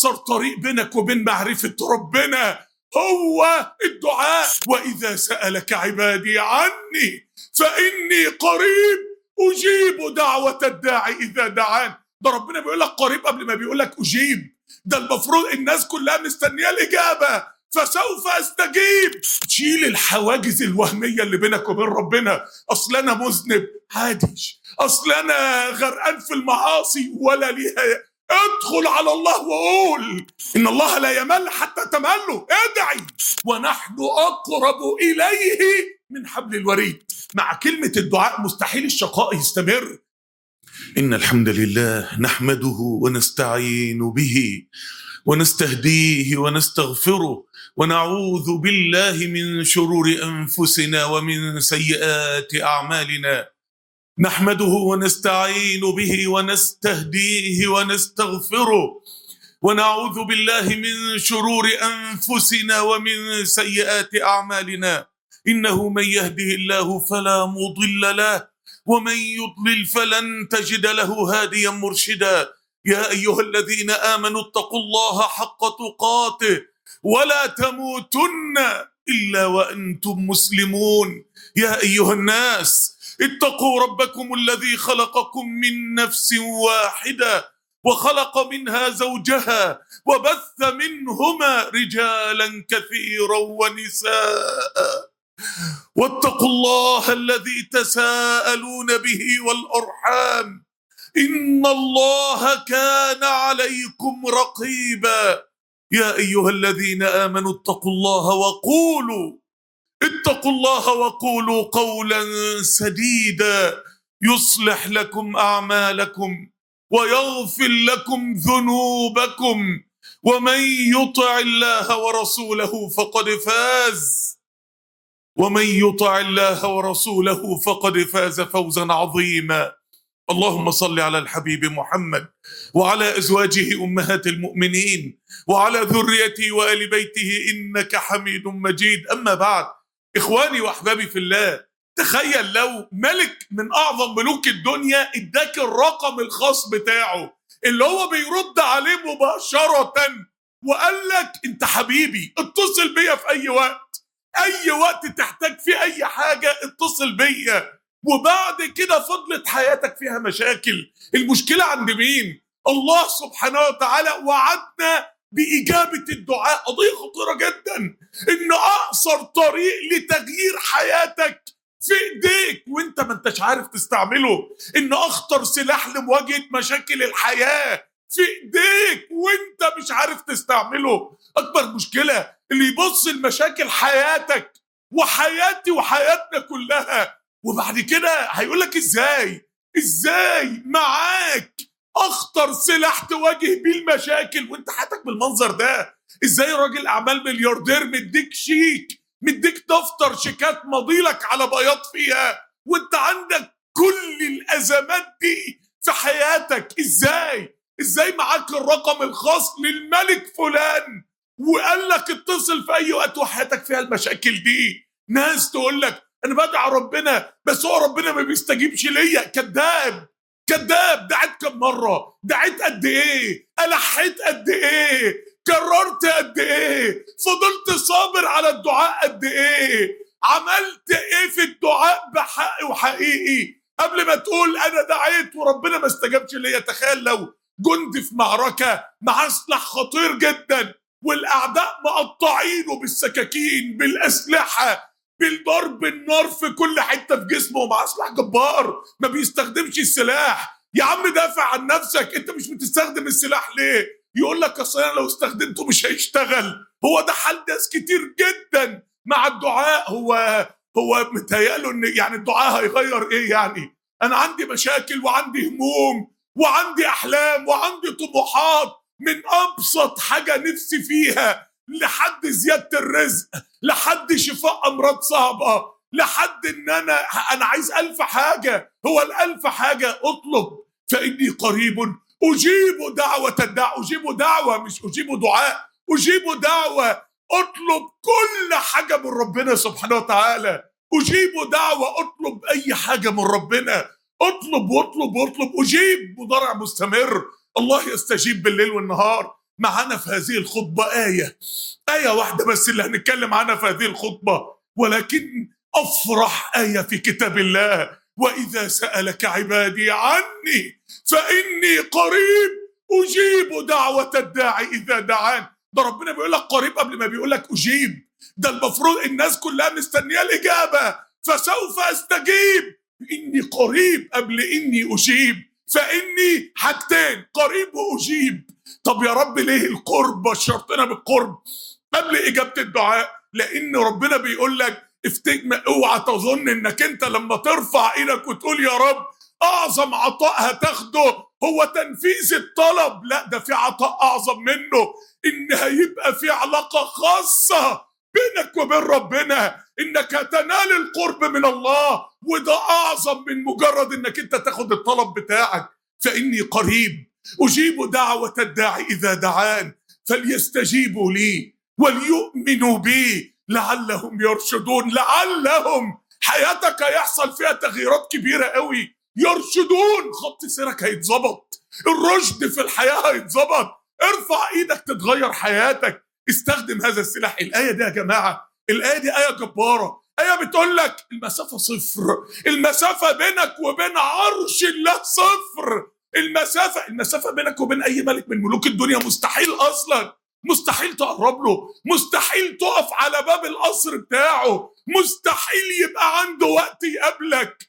أقصر طريق بينك وبين معرفة ربنا هو الدعاء. وإذا سألك عبادي عني فإني قريب أجيب دعوة الداعي إذا دعان. ده ربنا بيقول لك قريب قبل ما بيقول لك أجيب. ده المفروض الناس كلها مستنية الإجابة، فسوف أستجيب. تشيل الحواجز الوهمية اللي بينك وبين ربنا. أصل أنا مذنب عادي، أصل أنا غرقان في المعاصي ولا ليها. ادخل على الله وقول إن الله لا يمل حتى تمله. ادعي ونحن أقرب إليه من حبل الوريد. مع كلمة الدعاء مستحيل الشقاء يستمر. إن الحمد لله نحمده ونستعين به ونستهديه ونستغفره ونعوذ بالله من شرور أنفسنا ومن سيئات أعمالنا. نحمده ونستعين به ونستهديه ونستغفره ونعوذ بالله من شرور أنفسنا ومن سيئات أعمالنا. إنه من يهده الله فلا مضل له ومن يضلل فلن تجد له هاديا مرشدا. يا أيها الذين آمنوا اتقوا الله حق تقاته ولا تموتن إلا وأنتم مسلمون. يا أيها الناس اتقوا ربكم الذي خلقكم من نفس واحدة وخلق منها زوجها وبث منهما رجالا كثيرا ونساء واتقوا الله الذي تساءلون به والأرحام إن الله كان عليكم رقيبا. يا أيها الذين آمنوا اتقوا الله وقولوا قولا سديدا يصلح لكم أعمالكم ويغفر لكم ذنوبكم ومن يطع الله ورسوله فقد فاز فوزا عظيما. اللهم صل على الحبيب محمد وعلى أزواجه أمهات المؤمنين وعلى ذريته وآل بيته إنك حميد مجيد. أما بعد، إخواني وأحبابي في الله، تخيل لو ملك من أعظم ملوك الدنيا اداك الرقم الخاص بتاعه اللي هو بيرد عليه مباشرة وقال لك أنت حبيبي اتصل بيا في أي وقت تحتاج في أي حاجة اتصل بيا. وبعد كده فضلت حياتك فيها مشاكل. المشكلة عند مين؟ الله سبحانه وتعالى وعدنا بإجابة الدعاء. قضية خطيرة جدا، إن أقصر طريق لتغيير حياتك في إيديك وإنت ما انتش عارف تستعمله. إن أخطر سلاح لمواجهة مشاكل الحياة في إيديك وإنت مش عارف تستعمله. أكبر مشكلة اللي يبص لمشاكل حياتك وحياتي وحياتنا كلها وبعد كده هيقولك إزاي معاك أخطر سلاح تواجه بيه المشاكل وإنت حياتك بالمنظر ده. إزاي راجل أعمال ملياردير مديك شيك، مديك دفتر شيكات مضيلك على بياض فيها وإنت عندك كل الأزمات دي في حياتك. إزاي معاك الرقم الخاص للملك فلان وقال لك اتصل في أي وقت وحياتك فيها المشاكل دي. ناس تقول لك أنا بدعي ربنا بس هو ربنا ما بيستجيبش ليا. كذاب. دعيت كم مرة؟ دعيت قد إيه؟ ألحيت قد إيه؟ كررت قد إيه؟ فضلت صابر على الدعاء قد إيه؟ عملت إيه في الدعاء بحق وحقيقي قبل ما تقول أنا دعيت وربنا ما استجابش ليا؟ تخيل لو جندي في معركة معاه سلاح خطير جدا والأعداء مقطعينه بالسكاكين بالأسلحة بالضرب النار في كل حتة في جسمه ومعاه سلاح جبار ما بيستخدمش السلاح. يا عم دافع عن نفسك، انت مش بتستخدم السلاح ليه؟ يقول لك اصل انا لو استخدمته مش هيشتغل. هو ده حال ناس كتير جدا مع الدعاء. هو متهيأله ان يعني الدعاء هيغير ايه؟ يعني انا عندي مشاكل وعندي هموم وعندي احلام وعندي طموحات، من ابسط حاجة نفسي فيها لحد زيادة الرزق، لحد شفاء أمراض صعبة، لحد إن أنا عايز 1000 حاجة. هو 1000 حاجة أطلب فإني قريب أجيب دعوة الداع. أجيب دعوة مش أجيب دعاء، أجيب دعوة. أطلب كل حاجة من ربنا سبحانه وتعالى. أجيب دعوة، أطلب أي حاجة من ربنا. أطلب واطلب واطلب. أجيب مضارع مستمر. الله يستجيب بالليل والنهار. معانا في هذه الخطبة آية واحدة بس اللي هنتكلم عنها في هذه الخطبة، ولكن أفرح آية في كتاب الله: وإذا سألك عبادي عني فإني قريب أجيب دعوة الداعي إذا دعان. ده ربنا بيقول لك قريب قبل ما بيقول لك أجيب. ده المفروض الناس كلها مستنية الإجابة، فسوف أستجيب. إني قريب قبل إني أجيب، فإني حاجتين: قريب وأجيب. طب يا رب ليه القرب؟ بشرتنا بالقرب قبل إجابة الدعاء، لأن ربنا بيقول لك اوعى تظن انك انت لما ترفع ايدك وتقول يا رب اعظم عطاء هتاخده هو تنفيذ الطلب. لا، ده في عطاء اعظم منه، ان هيبقى في علاقة خاصة بينك وبين ربنا، انك هتنال القرب من الله، وده اعظم من مجرد انك انت تاخد الطلب بتاعك. فاني قريب اجيب دعوة الداعي اذا دعان فليستجيبوا لي وليؤمنوا بي لعلهم يرشدون. لعلهم حياتك هيحصل فيها تغييرات كبيرة قوي. يرشدون، خط سيرك هيتظبط، الرشد في الحياة هيتظبط، ارفع ايدك تتغير حياتك. استخدم هذا السلاح. الآية دي يا جماعة، الآية دي آية جبارة. آية بتقول لك المسافة صفر، المسافة بينك وبين عرش الله صفر. المسافة بينك وبين أي ملك من ملوك الدنيا مستحيل أصلا، مستحيل تقرب له، مستحيل تقف على باب القصر بتاعه، مستحيل يبقى عنده وقت يقابلك،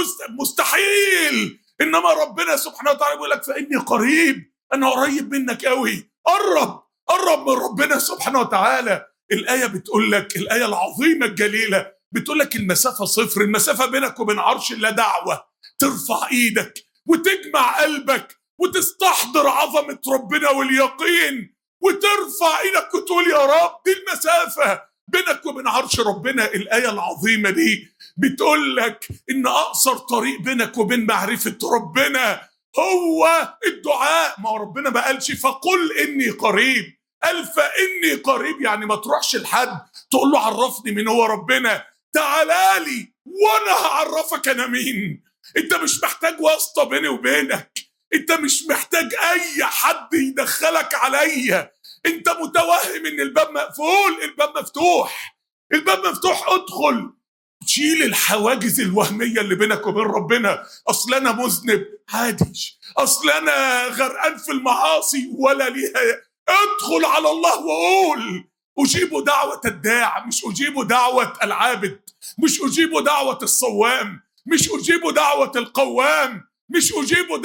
مستحيل. انما ربنا سبحانه وتعالى بيقول لك فاني قريب، انا قريب منك قوي. قرب من ربنا سبحانه وتعالى. الايه بتقول لك، الايه العظيمه الجليله بتقول لك المسافه صفر، المسافه بينك وبين عرش الله دعوه. ترفع ايدك وتجمع قلبك وتستحضر عظمه ربنا واليقين، وترفع ايدك وتقول يا رب. دي المسافة بينك وبين عرش ربنا. الآية العظيمة دي بتقول لك إن أقصر طريق بينك وبين معرفة ربنا هو الدعاء. ما ربنا ما قالش فقل إني قريب، قال فإني قريب. يعني ما تروحش لحد تقول له عرفني من هو ربنا، تعالالي وأنا هعرفك أنا مين. أنت مش محتاج واسطة بيني وبينك، انت مش محتاج اي حد يدخلك عليا. انت متوهم ان الباب مقفول، الباب مفتوح، الباب مفتوح. ادخل، تشيل الحواجز الوهمية اللي بينك وبين ربنا. اصل انا مذنب، عادي. اصل انا غرقان في المعاصي، ولا ليها. ادخل على الله وقول اجيب دعوة الداع، مش اجيب دعوة العابد، مش اجيب دعوة الصوام، مش اجيب دعوة القوام، مش أجيب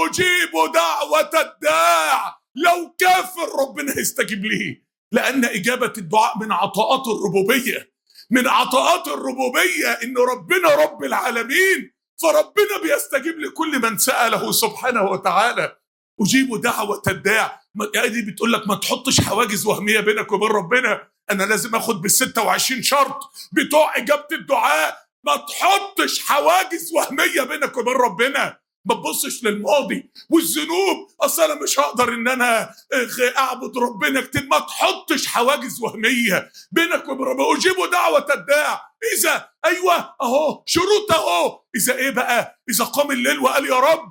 دعوة الداع. لو كافر ربنا يستجيب ليه، لأن إجابة الدعاء من عطاءات الربوبية، من عطاءات الربوبية. إن ربنا رب العالمين، فربنا بيستجيب لكل من سأله سبحانه وتعالى. أجيب دعوة الداع. دي بتقول لك ما تحطش حواجز وهمية بينك وبين ربنا. أنا لازم أخد بال26 شرط بتوع إجابة الدعاء. ما تحطش حواجز وهمية بينك وبين ربنا. ما تبصش للماضي والذنوب، اصل انا مش هقدر ان انا اعبد ربنا كتير. ما تحطش حواجز وهميه بينك وبين ربنا. اجيب دعوه الداع اذا، ايوه اهو شروط اهو. اذا ايه بقى؟ اذا قام الليل وقال يا رب،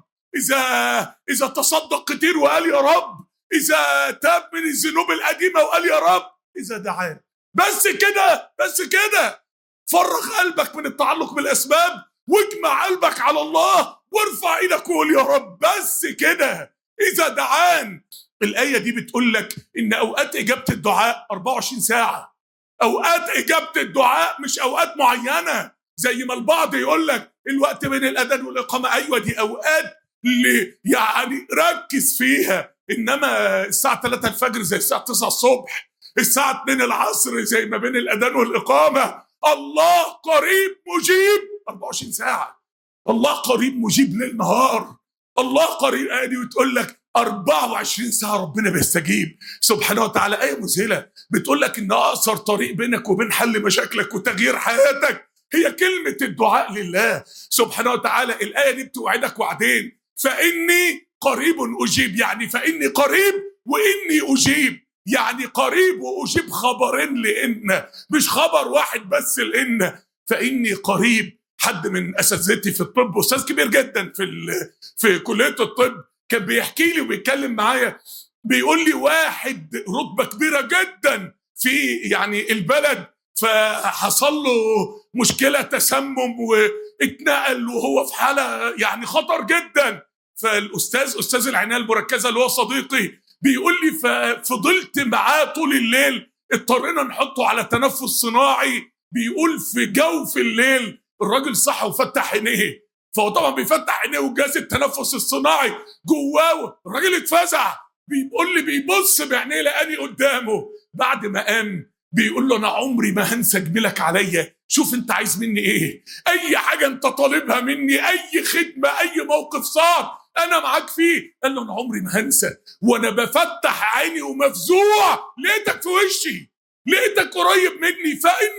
اذا تصدق كتير وقال يا رب، اذا تاب من الذنوب القديمه وقال يا رب، اذا دعان. بس كده، بس كده. فرغ قلبك من التعلق بالاسباب، واجمع قلبك على الله، وارفع ايدك وقول يا رب. بس كده. اذا دعان. الايه دي بتقول لك ان اوقات اجابه الدعاء 24 ساعه. اوقات اجابه الدعاء مش اوقات معينه زي ما البعض يقول لك الوقت بين الاذان والاقامه. ايوه دي اوقات اللي يعني ركز فيها. انما الساعه 3 الفجر زي الساعه 9 الصبح، الساعه 2 العصر زي ما بين الاذان والاقامه. الله قريب مجيب 24 ساعه. الله قريب مجيب ليل نهار. الله قريب. آدي وتقول لك 24 ساعة ربنا بيستجيب سبحانه وتعالى. آية مذهلة بتقول لك إن أقصر طريق بينك وبين حل مشاكلك وتغيير حياتك هي كلمة الدعاء لله سبحانه وتعالى. الآية دي بتوعدك وعدين: فإني قريب أجيب. يعني فإني قريب وإني أجيب. يعني قريب وأجيب خبرين لإن، مش خبر واحد بس لإن. فإني قريب. حد من اساتذتي في الطب، استاذ كبير جدا في كليه الطب، كان بيحكي لي وبيتكلم معايا، بيقول لي واحد رتبة كبيرة جدا في يعني البلد، فحصل له مشكلة تسمم واتنقل وهو في حالة يعني خطر جدا. أستاذ العناية المركزة اللي هو صديقي بيقول لي ففضلت معاه طول الليل، اضطرينا نحطه على تنفس صناعي. بيقول في جوف الليل الراجل صحى وفتح عينيه، فهو طبعا بيفتح عينيه وجهاز التنفس الصناعي جواه، الراجل اتفزع. بيقول لي بيبص بعينيه لقاني قدامه. بعد ما قام بيقول له انا عمري ما هنسى جميلك عليا، شوف انت عايز مني ايه، اي حاجه انت طالبها مني، اي خدمه، اي موقف صار انا معاك فيه. قال له انا عمري ما هنسى، وانا بفتح عيني ومفزوع لقيتك في وشي، لقيتك قريب مني،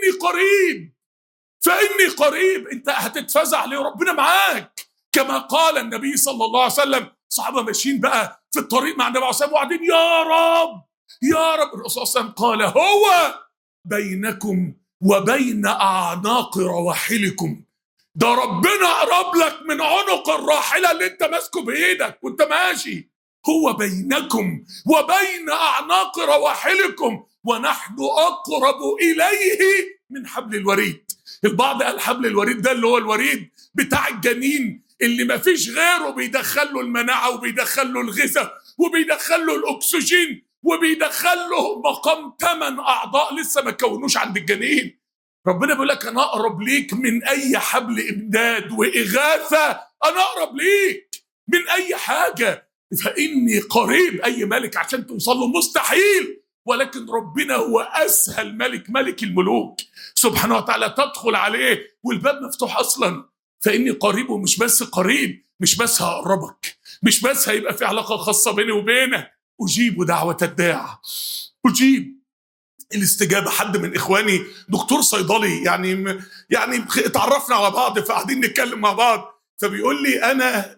فاني قريب. انت هتتفزع ليه؟ ربنا معاك. كما قال النبي صلى الله عليه وسلم، صحابه ماشيين بقى في الطريق مع النبي عليه الصلاه والسلام وقاعدين يا رب يا رب، الرسول صلى الله عليه وسلم قال هو بينكم وبين اعناق رواحلكم، ده ربنا قرب لك من عنق الراحله اللي انت ماسكه بايدك وانت ماشي، هو بينكم وبين اعناق رواحلكم ونحن اقرب اليه من حبل الوريد. البعض قال حبل الوريد ده اللي هو الوريد بتاع الجنين اللي ما فيش غيره بيدخل له المناعه وبيدخل له الغذاء وبيدخل له الاكسجين وبيدخل له مقام 8 اعضاء لسه ما كونوش عند الجنين. ربنا بيقول لك انا اقرب ليك من اي حبل امداد واغاثه، انا اقرب ليك من اي حاجه، فاني قريب. اي ملك عشان توصل له مستحيل، ولكن ربنا هو اسهل ملك، ملك الملوك سبحانه وتعالى، تدخل عليه والباب مفتوح اصلا. فاني قريب، ومش بس قريب، مش بس هقربك، مش بس هيبقى في علاقه خاصه بيني وبينك، اجيب دعوه الداع، اجيب. الاستجابه، حد من اخواني دكتور صيدلي يعني اتعرفنا على بعض فقاعدين نتكلم مع بعض، فبيقول لي انا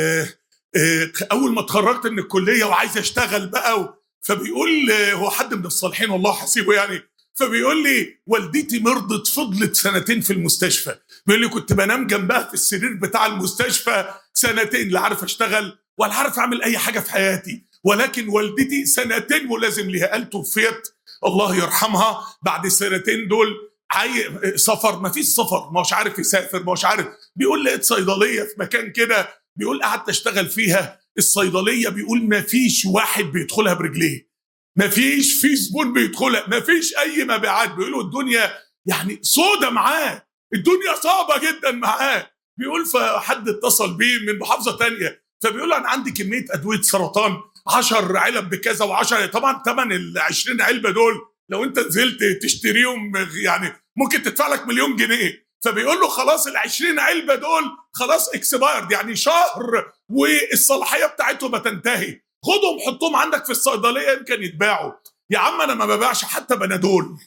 اول ما اتخرجت من الكليه وعايز اشتغل بقى، فبيقول هو حد من الصالحين والله حسيبه يعني، فبيقول لي والدتي مرضت، فضلت 2 في المستشفى. بيقول لي كنت بنام جنبها في السرير بتاع المستشفى 2، لا عارف اشتغل ولا عارف اعمل اي حاجه في حياتي، ولكن والدتي 2 ملازم ليها. قال توفيت الله يرحمها بعد ال2 دول، سفر، ما فيش سفر، ما هوش عارف يسافر، ما هوش عارف. بيقول لقيت صيدليه في مكان كده، بيقول قعدت اشتغل فيها. الصيدليه بيقول ما فيش واحد بيدخلها برجليه، ما فيش في زبون بيدخلها، ما فيش اي مبيعات. بيقولوا الدنيا يعني سودة معاه، الدنيا صعبه جدا معاه. بيقول فحد اتصل بيه من محافظه تانية، فبيقول انا عندي كميه ادويه سرطان 10 علب بكذا، و10 طبعا ثمن ال20 علبه دول لو انت نزلت تشتريهم يعني ممكن تدفع لك 1,000,000 جنيه. فبيقول له خلاص ال20 علبه دول خلاص اكسبايرد، يعني شهر والصلاحيه بتاعتهم هتنتهي، خدهم حطهم عندك في الصيدليه يمكن يتباعوا. يا عم انا ما ببيعش حتى بنادول،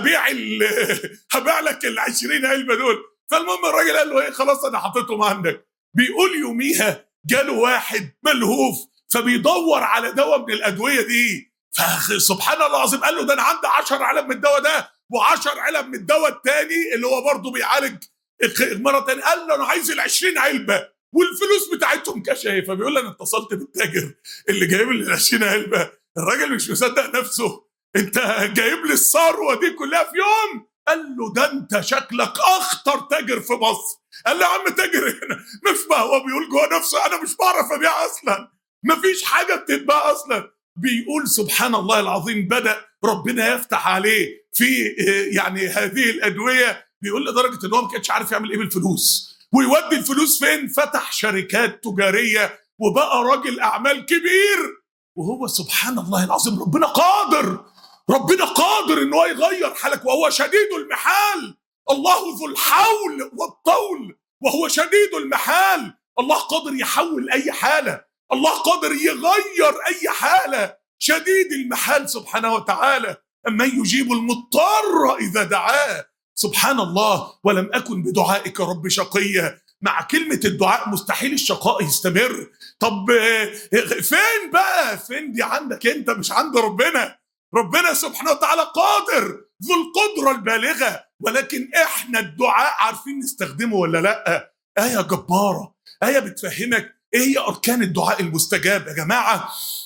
هبيع لك ال20 علبه دول. فالمهم الراجل قال له ايه خلاص انا حطيتهم عندك. بيقول يوميها جاله واحد ملهوف فبيدور على دواء من الادويه دي، فسبحان الله العظيم قال له ده انا عندي 10 علب من الدواء ده و10 علب من الدواء الثاني اللي هو برضه بيعالج مره ثانيه. قال له انا عايز ال20 علبه والفلوس بتاعتهم كاش اهي. فبيقول لي انا اتصلت بالتاجر اللي جايب لي ال20 علبه، الراجل مش مصدق نفسه، انت جايب لي الثروه دي كلها في يوم؟ قال له ده انت شكلك اخطر تاجر في مصر. قال له يا عم تاجر هنا مش، ما هو بيقول جوه نفسه انا مش بعرف ابيع اصلا، مفيش حاجه بتتباع اصلا. بيقول سبحان الله العظيم بدأ ربنا يفتح عليه في يعني هذه الادويه. بيقول لدرجه ان هو ما كانش عارف يعمل ايه بالفلوس ويودي الفلوس فين، فتح شركات تجاريه وبقى راجل اعمال كبير. وهو سبحان الله العظيم ربنا قادر، ربنا قادر ان هو يغير حالك، وهو شديد المحال. الله ذو الحول والطول وهو شديد المحال. الله قادر يحول اي حاله، الله قادر يغير اي حاله، شديد المحال سبحانه وتعالى. اما يجيب المضطر اذا دعاه. سبحان الله. ولم اكن بدعائك رب شقيا. مع كلمه الدعاء مستحيل الشقاء يستمر. طب فين بقى؟ فين دي عندك انت مش عند ربنا. ربنا سبحانه وتعالى قادر ذو القدره البالغه، ولكن احنا الدعاء عارفين نستخدمه ولا لا؟ ايه جباره، ايه بتفهمك ايه هي اركان الدعاء المستجاب. يا جماعه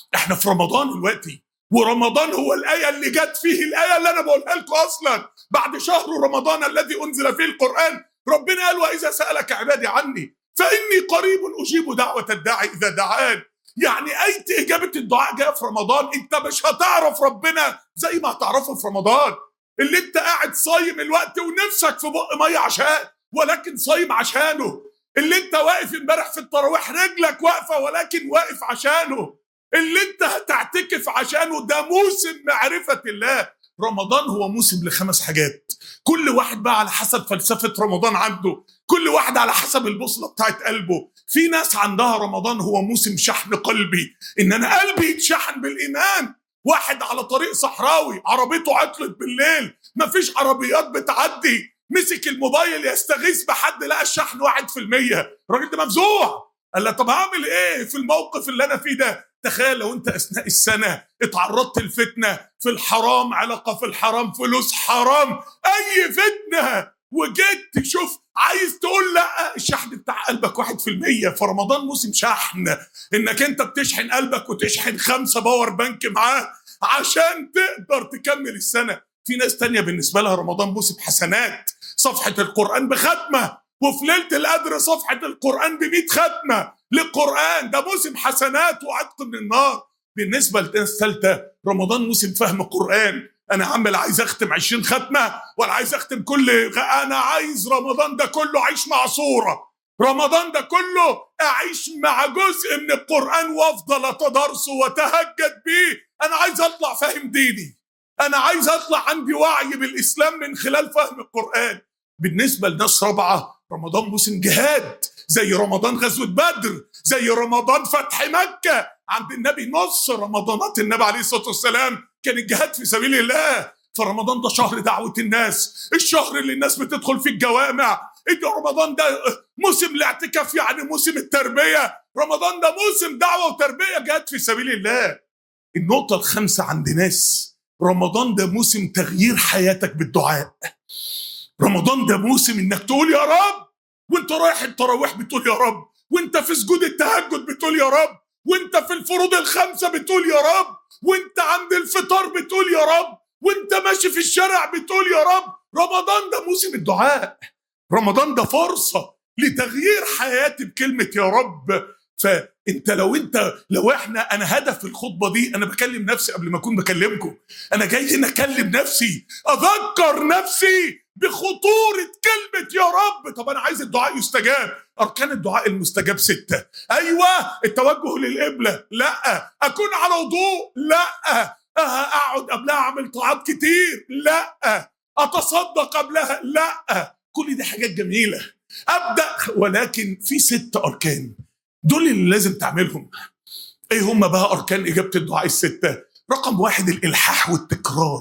احنا في رمضان دلوقتي، ورمضان هو الآية اللي جت فيه الآية اللي أنا بقولها لكم أصلا بعد شهر رمضان الذي أنزل فيه القرآن. ربنا قال وإذا سألك عبادي عني فإني قريب أجيب دعوة الداعي إذا دعان. يعني آية إجابة الدعاء جاية في رمضان. أنت مش هتعرف ربنا زي ما هتعرفه في رمضان، اللي أنت قاعد صايم الوقت ونفسك في بق مية عشان، ولكن صايم عشانه. اللي أنت واقف امبارح في التراويح رجلك واقفة ولكن واقف عشانه. اللي أنت هتعتكف عشانه. ده موسم معرفة الله. رمضان هو موسم ل5 حاجات، كل واحد بقى على حسب فلسفة رمضان عنده، كل واحد على حسب البوصلة بتاعت قلبه. في ناس عندها رمضان هو موسم شحن قلبي، ان انا قلبي يتشحن بالايمان. واحد على طريق صحراوي عربيته عطلت بالليل، مفيش عربيات بتعدي، مسك الموبايل يستغيث بحد لقى الشحن 1%. الراجل ده مفزوع، قال له طب هعمل ايه في الموقف اللي انا فيه ده؟ تخيل لو انت اثناء السنه اتعرضت لفتنه في الحرام، علاقه في الحرام، فلوس حرام، اي فتنه، وجيت تشوف عايز تقول لا، الشحن بتاع قلبك 1%. فرمضان موسم شحن، انك انت بتشحن قلبك وتشحن 5 باور بانك معاه عشان تقدر تكمل السنه. في ناس تانية بالنسبه لها رمضان موسم حسنات، صفحه القران بختمه، وفي ليله القدر صفحه القران ب100 ختمه للقران. ده موسم حسنات وعتق من النار. بالنسبه للناس ثالثه رمضان موسم فهم قران. انا عمال عايز اختم 20 ختمه ولا عايز اختم انا عايز رمضان ده كله اعيش مع صوره، رمضان ده كله اعيش مع جزء من القران وافضل اتدارسه واتهجد بيه. انا عايز اطلع فاهم ديني، انا عايز اطلع عندي وعي بالاسلام من خلال فهم القران. بالنسبه لناس رابعه رمضان موسم جهاد، زي رمضان غزوه بدر، زي رمضان فتح مكه. عند النبي نص رمضانات النبي عليه الصلاه والسلام كان الجهاد في سبيل الله. فرمضان ده شهر دعوه الناس، الشهر اللي الناس بتدخل فيه الجوامع. رمضان ده موسم الاعتكاف، يعني موسم التربيه. رمضان ده موسم دعوه وتربيه، جهاد في سبيل الله. النقطه الخامسه عند ناس رمضان ده موسم تغيير حياتك بالدعاء. رمضان ده موسم انك تقول يا رب، وانت رايح التراويح بتقول يا رب، وانت في سجود التهجد بتقول يا رب، وانت في الفروض الخمسة بتقول يا رب، وانت عند الفطار بتقول يا رب، وانت ماشي في الشارع بتقول يا رب. رمضان ده موسم الدعاء. رمضان ده فرصة لتغيير حياتي بكلمة يا رب. فانت لو انا هدف الخطبة دي، انا بكلم نفسي قبل ما اكون بكلمكم. انا جاي هنا اكلم نفسي، اذكر نفسي بخطورة كلمة يا رب. طب أنا عايز الدعاء يستجاب. أركان الدعاء المستجاب 6. أيوة، التوجه للقبلة، لا. أكون على وضوء، لا. أقعد قبلها أعمل طاعات كتير، لا. أتصدق قبلها، لا. كل دي حاجات جميلة أبدأ، ولكن في 6 أركان دول اللي لازم تعملهم. إيه هم بقى أركان إجابة الدعاء ال6؟ رقم 1 الإلحاح والتكرار.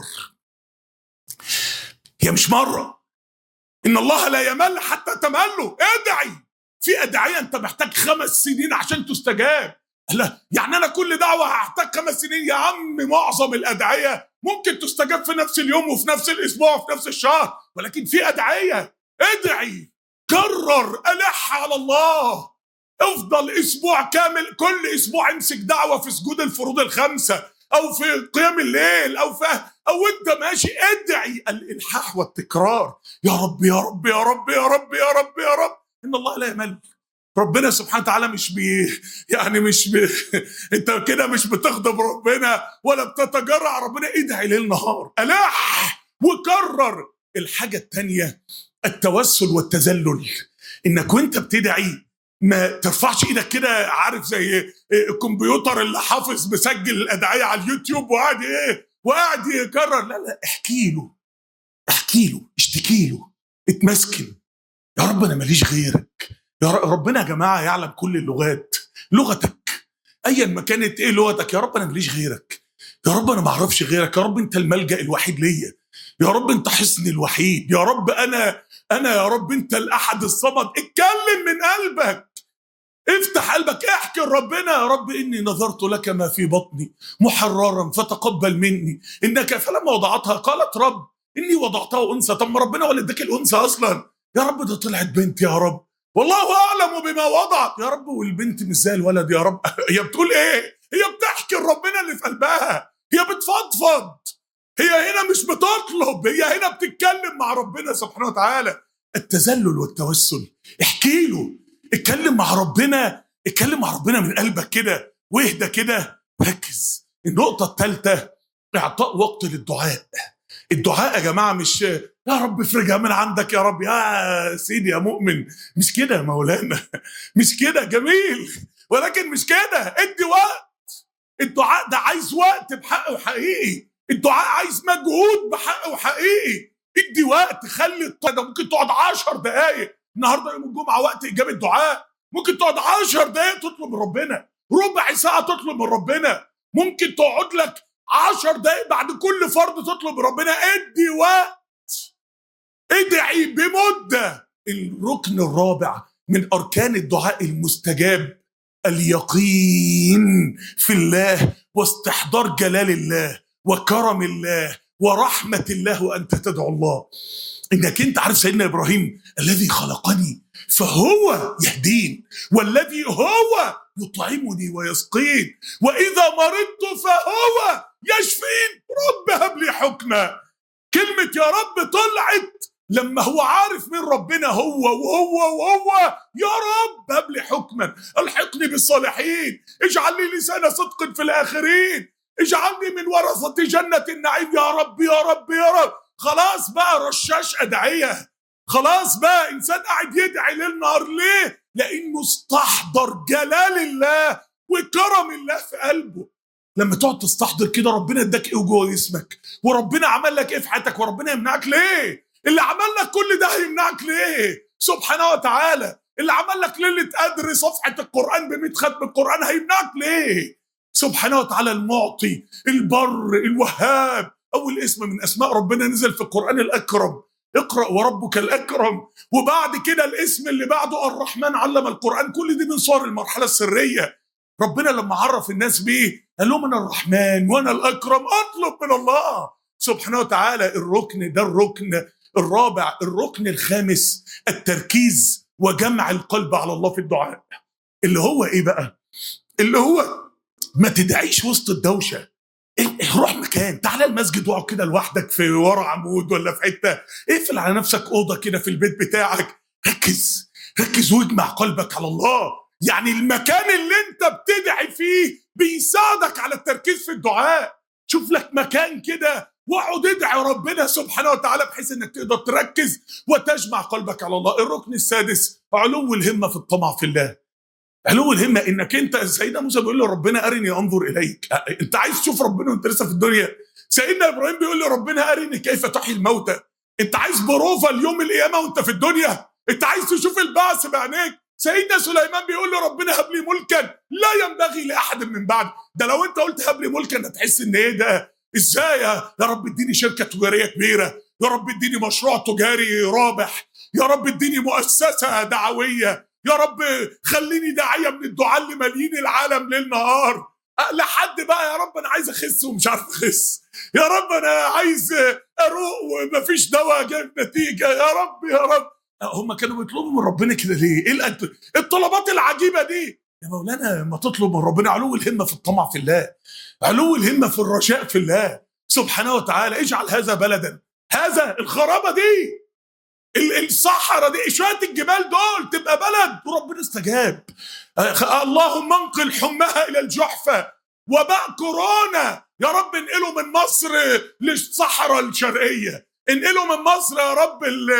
هي مش مرة، إن الله لا يمل حتى تمله. ادعي. في أدعية أنت محتاج 5 سنين عشان تستجاب. لا يعني أنا كل دعوة هحتاج 5 سنين؟ يا عم معظم الأدعية ممكن تستجاب في نفس اليوم وفي نفس الأسبوع وفي نفس الشهر، ولكن في أدعية ادعي، كرر، ألح على الله. افضل أسبوع كامل، كل أسبوع امسك دعوة في سجود الفروض الخمسة، أو في قيام الليل، أو أنت ماشي ادعي. الإلحاح والتكرار. يا رب يا رب يا رب يا رب يا رب يا رب. إن الله لا يمل. ربنا سبحانه وتعالى انت كده مش بتغضب ربنا ولا بتتجرع ربنا. ادعي ليل نهار، ألح وكرر. الحاجة التانية التوسل والتذلل، انك وانت بتدعي ما ترفعش ايدك كده، عارف زي الكمبيوتر اللي حافظ مسجل الادعية على اليوتيوب وقاعد يكرر. لا، احكي له، اشتكي له، اتمسكن. يا رب انا ماليش غيرك. يا ربنا يا جماعة يعلم كل اللغات، لغتك ايا ما كانت ايه لغتك. يا رب انا ماليش غيرك، يا رب انا ما اعرفش غيرك، يا رب انت الملجأ الوحيد ليا، يا رب انت حصني الوحيد، يا رب انا يا رب انت الاحد الصمد. اتكلم من قلبك، افتح قلبك، احكي لربنا. يا رب اني نظرت لك ما في بطني محررا فتقبل مني انك. فلما وضعتها قالت رب اني وضعتها انثى. طب ما ربنا ولدك الانثى اصلا. يا رب ده طلعت بنت، يا رب والله اعلم بما وضعت. يا رب والبنت مش زي الولد. يا رب هي بتقول ايه؟ هي بتحكي لربنا اللي في قلبها، هي بتفضفض، هي هنا مش بتطلب، هي هنا بتتكلم مع ربنا سبحانه وتعالى. التذلل والتوسل، احكي له، اتكلم مع ربنا، اتكلم مع ربنا من قلبك كده واهدى كده وركز. النقطة الثالثة، اعطاء وقت للدعاء. الدعاء يا جماعة مش يا رب افرجها من عندك يا رب يا سيدي يا مؤمن، مش كده يا مولانا، مش كده، جميل ولكن مش كده. ادي وقت. الدعاء ده عايز وقت بحق وحقيقي، الدعاء عايز مجهود بحق وحقيقي. ادي وقت، خلي ده ممكن تقعد 10 دقايق النهارده يوم الجمعة وقت إجابة دعاء، ممكن تقعد 10 دقايق تطلب من ربنا، ربع ساعة تطلب من ربنا، ممكن تقعد لك 10 دقايق بعد كل فرض تطلب من ربنا. ادي وقت، ادعي بمدة. الركن الرابع من أركان الدعاء المستجاب اليقين في الله واستحضار جلال الله وكرم الله ورحمة الله وأنت تدعو الله. إنك أنت عارف سيدنا إبراهيم، الذي خلقني فهو يهدين، والذي هو يطعمني ويسقين، وإذا مرضت فهو يشفين، رب هب لي حكما. كلمة يا رب طلعت لما هو عارف من ربنا هو وهو يا رب هب لي حكما، الحقني بالصالحين، اجعل لي لسان صدق في الآخرين، اجعلني من ورثة جنة النعيم يا رب يا رب يا رب. خلاص بقى رشاش أدعية، خلاص بقى إنسان قاعد يدعي ليل نهار. ليه؟ لأنه استحضر جلال الله وكرم الله في قلبه. لما تقعد تستحضر كده ربنا اداك ايه جوه جسمك، وربنا عمل لك ايه في حياتك، وربنا يمنعك ليه؟ اللي عمل لك كل ده هيمنعك ليه؟ سبحانه وتعالى. اللي عمل لك ليلة قدر صفحة القرآن ب100 ختم القرآن هيمنعك ليه؟ سبحانه وتعالى. المعطي، البر، الوهاب. أول اسم من أسماء ربنا نزل في القرآن الأكرم، اقرأ وربك الأكرم. وبعد كده الاسم اللي بعده الرحمن علم القرآن. كل دي من صور المرحلة السرية. ربنا لما عرف الناس بيه قال لهم أنا الرحمن وأنا الأكرم، أطلب من الله سبحانه وتعالى. الركن ده الركن الرابع. الركن الخامس التركيز وجمع القلب على الله في الدعاء. اللي هو إيه بقى؟ اللي هو ما تدعيش وسط الدوشة. روح مكان، تعالى المسجد واقعد كده لوحدك في ورا عمود ولا في حتة، اقفل على نفسك أوضة كده في البيت بتاعك، ركز ركز واجمع قلبك على الله. يعني المكان اللي انت بتدعي فيه بيساعدك على التركيز في الدعاء. شوف لك مكان كده واقعد ادعي ربنا سبحانه وتعالى بحيث انك تقدر تركز وتجمع قلبك على الله. الركن السادس علو الهمة في الطمع في الله. علو الهمة انك انت، سيدنا موسى بيقول له ربنا ارني انظر اليك. انت عايز تشوف ربنا وانت لسه في الدنيا؟ سيدنا ابراهيم بيقول له ربنا ارني كيف تحيي الموتى. انت عايز بروفة اليوم القيامة وانت في الدنيا؟ انت عايز تشوف البعث بعينيك؟ سيدنا سليمان بيقول له ربنا هب لي ملكا لا ينبغي لاحد من بعد. ده لو انت قلت هب لي ملكا هتحس ان ايه ده؟ ازاي يا رب اديني شركة تجارية كبيرة، يا رب اديني مشروع تجاري رابح، يا رب اديني مؤسسة دعوية، يا رب خليني داعية من الدعاء اللي مالين العالم ليل نهار. لحد بقى يا رب انا عايز اخس ومش عارف اخس، يا رب انا عايز اروق ومفيش دواء جايب نتيجة، يا رب يا رب. هم كانوا بيطلبوا من ربنا كده ليه؟ ايه الطلبات العجيبة دي؟ يا مولانا لما تطلب من ربنا علو الهمة في الطمع في الله، علو الهمة في الرجاء في الله سبحانه وتعالى. اجعل هذا بلدا، هذا الخرابة دي، الصحراء دي، شوية الجبال دول تبقى بلد، وربنا استجاب. اللهم انقل حمها إلى الجحفة، وباء كورونا يا رب انقله من مصر للصحراء الشرقية، انقله من مصر يا رب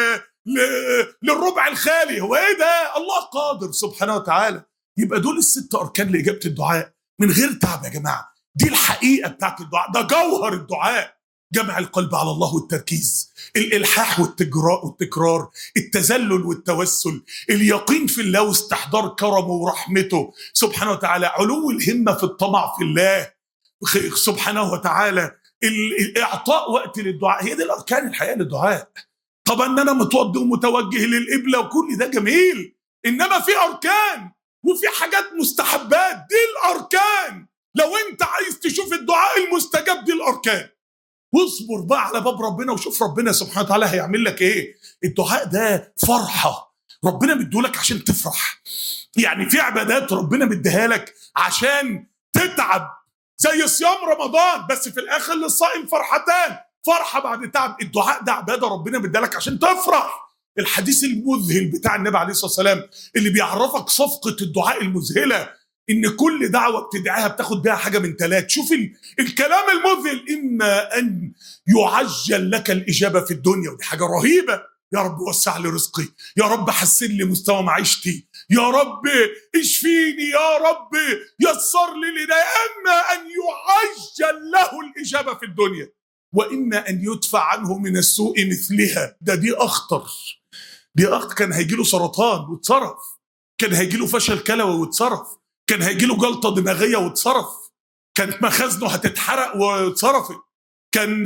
للربع الخالي. هو ايه ده؟ الله قادر سبحانه وتعالى. يبقى دول ال6 أركان لإجابة الدعاء من غير تعب يا جماعة. دي الحقيقة بتاعت الدعاء، ده جوهر الدعاء. جمع القلب على الله والتركيز، الإلحاح والتكرار، التذلل والتوسل، اليقين في الله واستحضار كرمه ورحمته سبحانه وتعالى، علو الهمة في الطمع في الله سبحانه وتعالى، إعطاء وقت للدعاء. هي دي الأركان الحقيقة للدعاء. طبعا أنا متوضي ومتوجه للقبلة وكل ده جميل، إنما في أركان وفي حاجات مستحبات. دي الأركان. لو أنت عايز تشوف الدعاء المستجاب دي الأركان، واصبر بقى على باب ربنا وشوف ربنا سبحانه وتعالى هيعمل لك ايه. الدعاء ده فرحة ربنا مديهولك عشان تفرح. يعني في عبادات ربنا مديها لك عشان تتعب زي صيام رمضان، بس في الاخر للصائم فرحتان، فرحه بعد تعب. الدعاء ده عباده ربنا مدالك عشان تفرح. الحديث المذهل بتاع النبي عليه الصلاه والسلام اللي بيعرفك صفقه الدعاء المذهله، ان كل دعوه بتدعيها بتاخد بيها حاجه من ثلاث. شوف الكلام المذهل: اما ان يعجل لك الاجابه في الدنيا، ودي حاجه رهيبه، يا رب وسع لي رزقي، يا رب حسن لي مستوى معيشتي، يا رب اشفيني، يا رب يسر لي الهدايه. اما ان يعجل له الاجابه في الدنيا، واما ان يدفع عنه من السوء مثلها. دي اخطر، دي اخطر. كان هيجي له سرطان واتصرف، كان هيجي له فشل كلوي واتصرف، كان هيجي له جلطه دماغيه واتصرف، كانت مخازنه هتتحرق واتصرفت، كان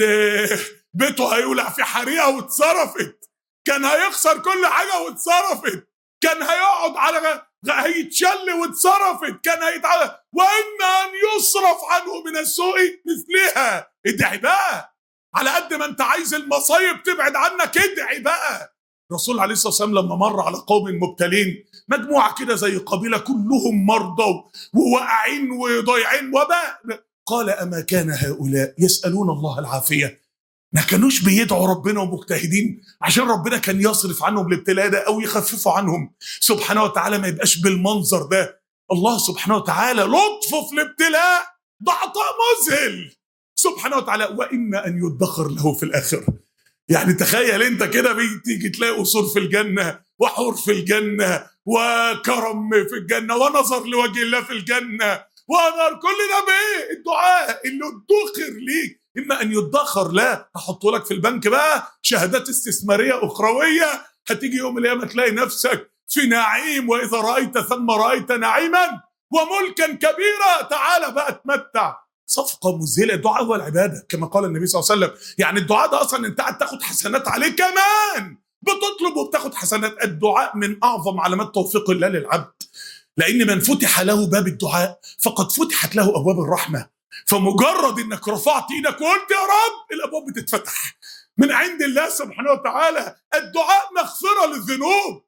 بيته هيولع في حريقه واتصرفت، كان هيخسر كل حاجه واتصرفت، كان هيقعد على هيتشل واتصرفت، كان هيتعلم. واما ان يصرف عنه من السوء مثلها. ادعي بقى، على قد ما انت عايز المصايب تبعد عنك ادعي بقى. الرسول عليه الصلاه والسلام لما مر على قوم مبتلين، مجموعه كده زي قبيله كلهم مرضى وواقعين وضايعين وباء، قال: اما كان هؤلاء يسالون الله العافيه؟ ما كانوش بيدعوا ربنا ومجتهدين عشان ربنا كان يصرف عنهم الابتلاء ده او يخففوا عنهم سبحانه وتعالى، ما يبقاش بالمنظر ده. الله سبحانه وتعالى لطفه في الابتلاء ده عطاء مذهل سبحانه وتعالى. واما ان يدخر له في الاخره. يعني تخيل انت كده بتيجي تلاقي قصور في الجنه وحور في الجنه وكرم في الجنه ونظر لوجه الله في الجنه ونار، كل ده بايه؟ الدعاء اللي ادخر ليك. اما ان يدخر، لا تحطه لك في البنك بقى شهادات استثماريه اخرويه، هتيجي يوم القيامه تلاقي نفسك في نعيم، واذا رايت ثم رايت نعيما وملكا كبيرا. تعالى بقى اتمتع. صفقه مذهله. الدعاء هو العباده كما قال النبي صلى الله عليه وسلم. يعني الدعاء ده اصلا انت قاعد تاخد حسنات عليه، كمان بتطلب وبتاخد حسنات. الدعاء من اعظم علامات توفيق الله للعبد، لان من فتح له باب الدعاء فقد فتحت له ابواب الرحمه. فمجرد انك رفعت ايدك وقلت يا رب، الابواب بتتفتح من عند الله سبحانه وتعالى. الدعاء مغفره للذنوب.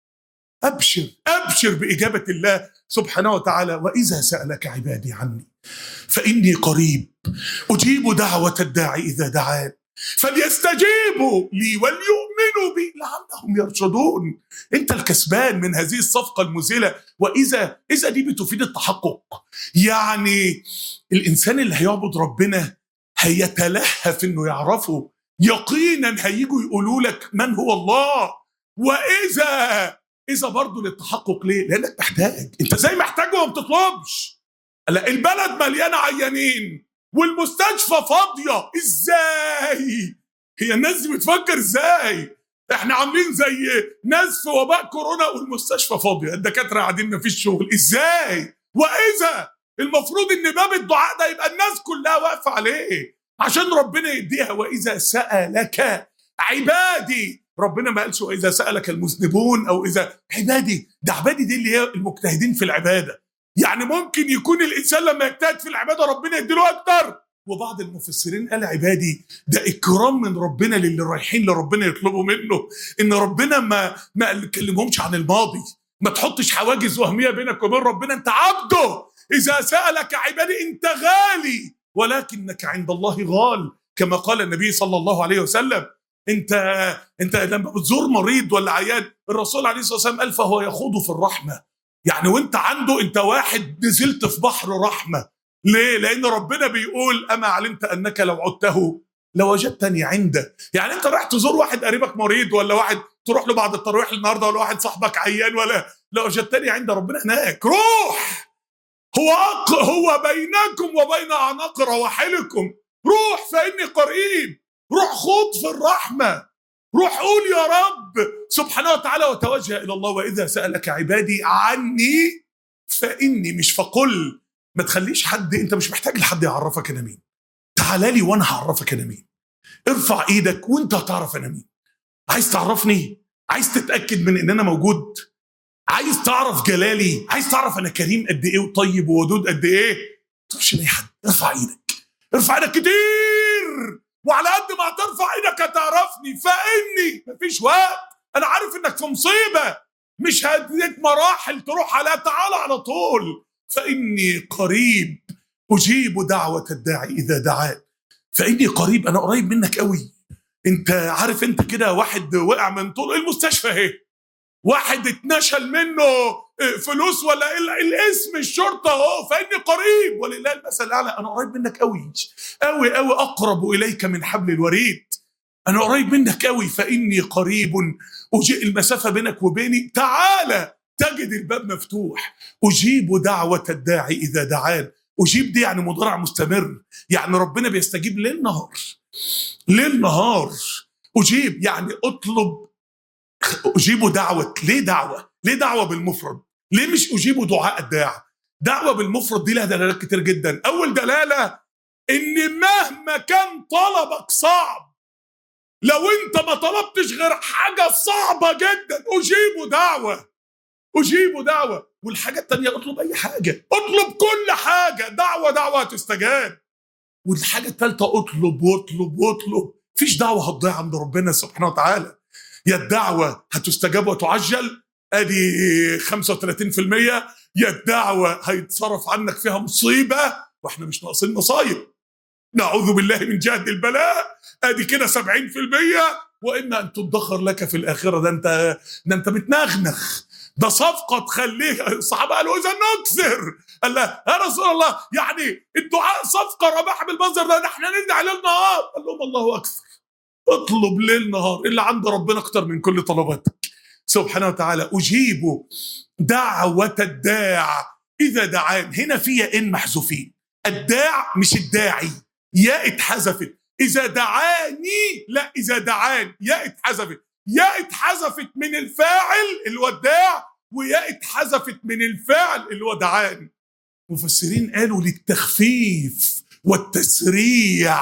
ابشر ابشر باجابه الله سبحانه وتعالى. واذا سالك عبادي عني فاني قريب اجيب دعوه الداعي اذا دعان فليستجيبوا لي وليؤمنوا بي لعلهم يرشدون. انت الكسبان من هذه الصفقه المذهله. واذا دي بتفيد التحقق. يعني الانسان اللي هيعبد ربنا هيتلهف انه يعرفه يقينا، هيجوا يقولوا لك من هو الله. واذا برضه للتحقق. ليه؟ لانك محتاج. انت زي محتاج وما بتطلبش. لا، البلد مليانه عيانين والمستشفى فاضيه. ازاي؟ هي الناس دي بتفكر ازاي؟ احنا عاملين زي ناس في وباء كورونا والمستشفى فاضيه، الدكاتره قاعدين ما فيش شغل. ازاي؟ واذا المفروض ان باب الدعاء ده يبقى الناس كلها واقفه عليه عشان ربنا يديها. واذا سالك عبادي، ربنا ما قالش واذا سالك المذنبون او اذا عبادي. ده عبادي دي اللي هي المجتهدين في العباده. يعني ممكن يكون الانسان لما يجتهد في العباده ربنا يديله اكتر. وبعض المفسرين قال عبادي ده اكرام من ربنا للي رايحين لربنا يطلبوا منه، ان ربنا ما يكلمهمش عن الماضي، ما تحطش حواجز وهميه بينك وبين ربنا. انت عبده. اذا سالك عبادي انت غالي ولكنك عند الله غال، كما قال النبي صلى الله عليه وسلم. انت لما بتزور مريض ولا عيان، الرسول عليه الصلاه والسلام قال فهو يخوض في الرحمه. يعني وانت عنده انت واحد نزلت في بحر رحمه. ليه؟ لان ربنا بيقول اما علمت انك لو عدته لوجدتني عنده. يعني انت رايح تزور واحد قريبك مريض، ولا واحد تروح له بعد التراويح النهارده، ولا واحد صاحبك عيان، ولا لوجدتني عند ربنا هناك. روح، هو بينكم وبين اعناق رواحلكم. روح فاني قريب. روح خوض في الرحمه. روح قول يا رب سبحانه وتعالى وتوجه الى الله. واذا سالك عبادي عني فاني، مش فقل. ما تخليش حد، انت مش محتاج لحد يعرفك انا مين. تعالى لي وانا هعرفك انا مين. ارفع ايدك وانت هتعرف انا مين. عايز تعرفني؟ عايز تتاكد من ان انا موجود؟ عايز تعرف جلالي؟ عايز تعرف انا كريم قد ايه وطيب وودود قد ايه؟ ما تروحش لاي حد. ارفع ايدك، ارفع ايدك كتير، وعلى قد ما هترفع ايدك هتعرفني. فاني مفيش وقت، انا عارف انك في مصيبه، مش هديك مراحل تروح عليها. تعالى على طول. فاني قريب أجيب دعوة الداعي إذا دعان فإني قريب. أنا قريب منك قوي. أنت عارف أنت كده واحد وقع من طول المستشفى اهي، واحد اتنشل منه فلوس ولا الاسم الشرطة اهو، فإني قريب ولله المثل الأعلى. أنا قريب منك قوي قوي قوي، أقرب إليك من حبل الوريد. أنا قريب منك قوي فإني قريب. المسافة بينك وبيني، تعالى تجد الباب مفتوح. أجيب دعوة الداعي إذا دعان. أجيب دي يعني مضارع مستمر، يعني ربنا بيستجيب ليل نهار ليل نهار. أجيب يعني أطلب. أجيب دعوة. ليه دعوة؟ ليه دعوة بالمفرد؟ ليه مش أجيب دعاء الداع؟ دعوة بالمفرد دي لها دلالات كتير جدا. أول دلالة إن مهما كان طلبك صعب، لو أنت ما طلبتش غير حاجة صعبة جدا، أجيب دعوة. أجيب دعوة. والحاجة التانية اطلب أي حاجة، اطلب كل حاجة. دعوة هتستجاب. والحاجة التالتة اطلب واطلب واطلب. مفيش دعوة هتضيع عند ربنا سبحانه وتعالى. يا الدعوة هتستجاب وتعجل، ادي 35%، يا الدعوة هيتصرف عنك فيها مصيبة، واحنا مش ناقصين مصايب، نعوذ بالله من جهد البلاء، ادي كده 70%. واما ان تدخر لك في الاخرة. ده انت متنغنغ، ده صفقة تخليه. الصحابة قالوا إذا نكثر. قال لا يا رسول الله، يعني الدعاء صفقة رباح بالمنظر ده احنا ندعي ليل نهار؟ قال لهم الله أكثر. اطلب ليل نهار، اللي عند ربنا أكتر من كل طلباتك سبحانه وتعالى. أجيب دعوة الداع إذا دعان. هنا في ياءين محذوفين، الداع مش الداعي، ياء اتحذفت. إذا دعاني لا، إذا دعان ياء اتحذفت. ياء اتحذفت من الفاعل اللي هو الداع، وياء اتحذفت من الفاعل اللي هو دعان. مفسرين قالوا للتخفيف والتسريع،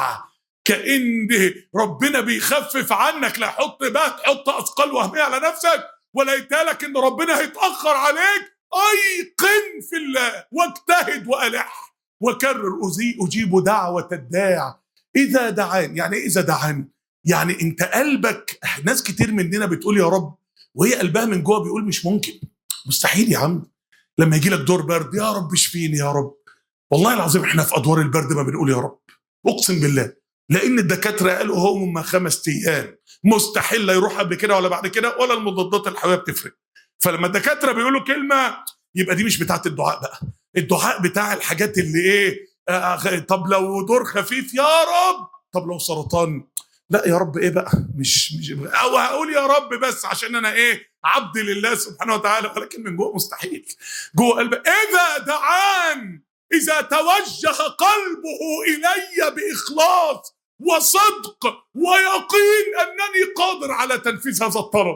كأن ربنا بيخفف عنك، لا يحط بقى تحط أثقال وهمية على نفسك، ولا يتقالك إن ربنا هيتأخر عليك. أيقن في الله واجتهد وألح وكرر. أجيب دعوة الداع إذا دعان. يعني إيه إذا دعان؟ يعني انت قلبك، ناس كتير مننا بتقول يا رب وهي قلبها من جوه بيقول مش ممكن، مستحيل يا عم. لما يجي لك دور برد، يا رب اشفيني يا رب. والله العظيم احنا في ادوار البرد ما بنقول يا رب، اقسم بالله، لان الدكاتره قالوا هم 5 ايام، مستحيل لا يروح قبل كده ولا بعد كده، ولا المضادات الحيويه بتفرق. فلما الدكاتره بيقولوا كلمه يبقى دي مش بتاعت الدعاء بقى، الدعاء بتاع الحاجات اللي ايه. طب لو دور خفيف يا رب، طب لو سرطان لا يا رب ايه بقى، مش او هقول يا رب بس عشان انا ايه، عبد لله سبحانه وتعالى، ولكن من جوه مستحيل. جوه قلبه اذا دعان، اذا توجه قلبه الي باخلاص وصدق ويقين انني قادر على تنفيذ هذا الطلب،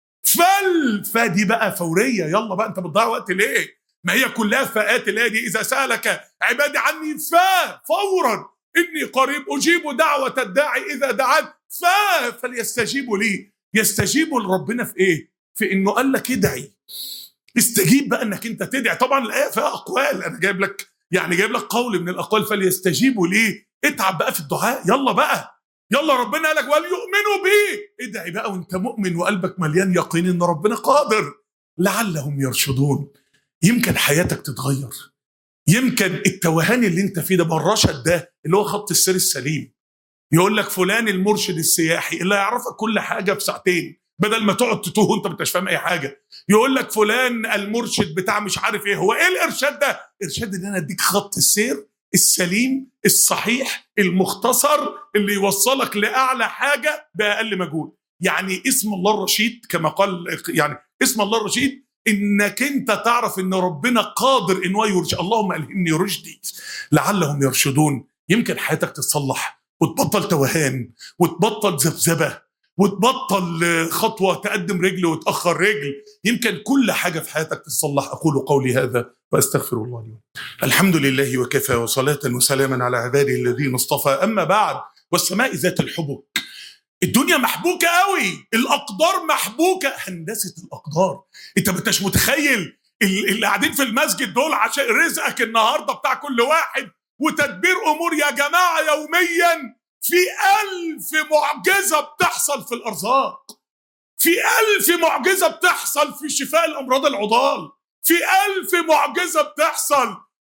فدي بقى فوريه. يلا بقى، انت بتضيع وقت ليه؟ ما هي كلها فاءات. اللي هي دي اذا سالك عبادي عني فورا إني قريب أجيب دعوة الداعي إذا دعان فليستجيبوا لي. يستجيبوا لربنا في إيه؟ في إنه قال لك ادعي، استجيب بقى إنك أنت تدعي. طبعا الآية فيها أقوال، أنا جايب لك قول من الأقوال، فليستجيبوا لي. اتعب بقى في الدعاء، يلا بقى، يلا ربنا قال لك وليؤمنوا بي، ادعي بقى وأنت مؤمن وقلبك مليان يقين إن ربنا قادر، لعلهم يرشدون. يمكن حياتك تتغير، يمكن التوهان اللي انت فيه ده. بالرشد ده اللي هو خط السير السليم، يقول لك فلان المرشد السياحي اللي هيعرفك كل حاجه في ساعتين بدل ما تقعد تتوه وانت ما انتش فاهم اي حاجه. يقول لك فلان المرشد بتاع مش عارف ايه. هو ايه الارشاد ده؟ ارشاد ان انا اديك خط السير السليم الصحيح المختصر اللي يوصلك لاعلى حاجه باقل مجهود. يعني اسم الله الرشيد كما قال، يعني اسم الله الرشيد انك انت تعرف ان ربنا قادر ان هو يرشد. اللهم الهمني رشدي لعلهم يرشدون. يمكن حياتك تتصلح وتبطل توهان وتبطل ذبذبه وتبطل خطوه تقدم رجل وتاخر رجل. يمكن كل حاجه في حياتك تتصلح. اقول قولي هذا واستغفر الله لي. الحمد لله وكفى، وصلاه وسلاما على عباده الذين اصطفى. اما بعد، والسماء ذات الحبك. الدنيا محبوكة قوي، الأقدار محبوكة، هندسة الأقدار. أنت ما انتش متخيل اللي قاعدين في المسجد دول عشان رزقك النهاردة بتاع كل واحد وتدبير أمور يا جماعة يوميا. في 1000 معجزة بتحصل في الأرزاق، في 1000 معجزة بتحصل في شفاء الأمراض العضال، في 1000 معجزة بتحصل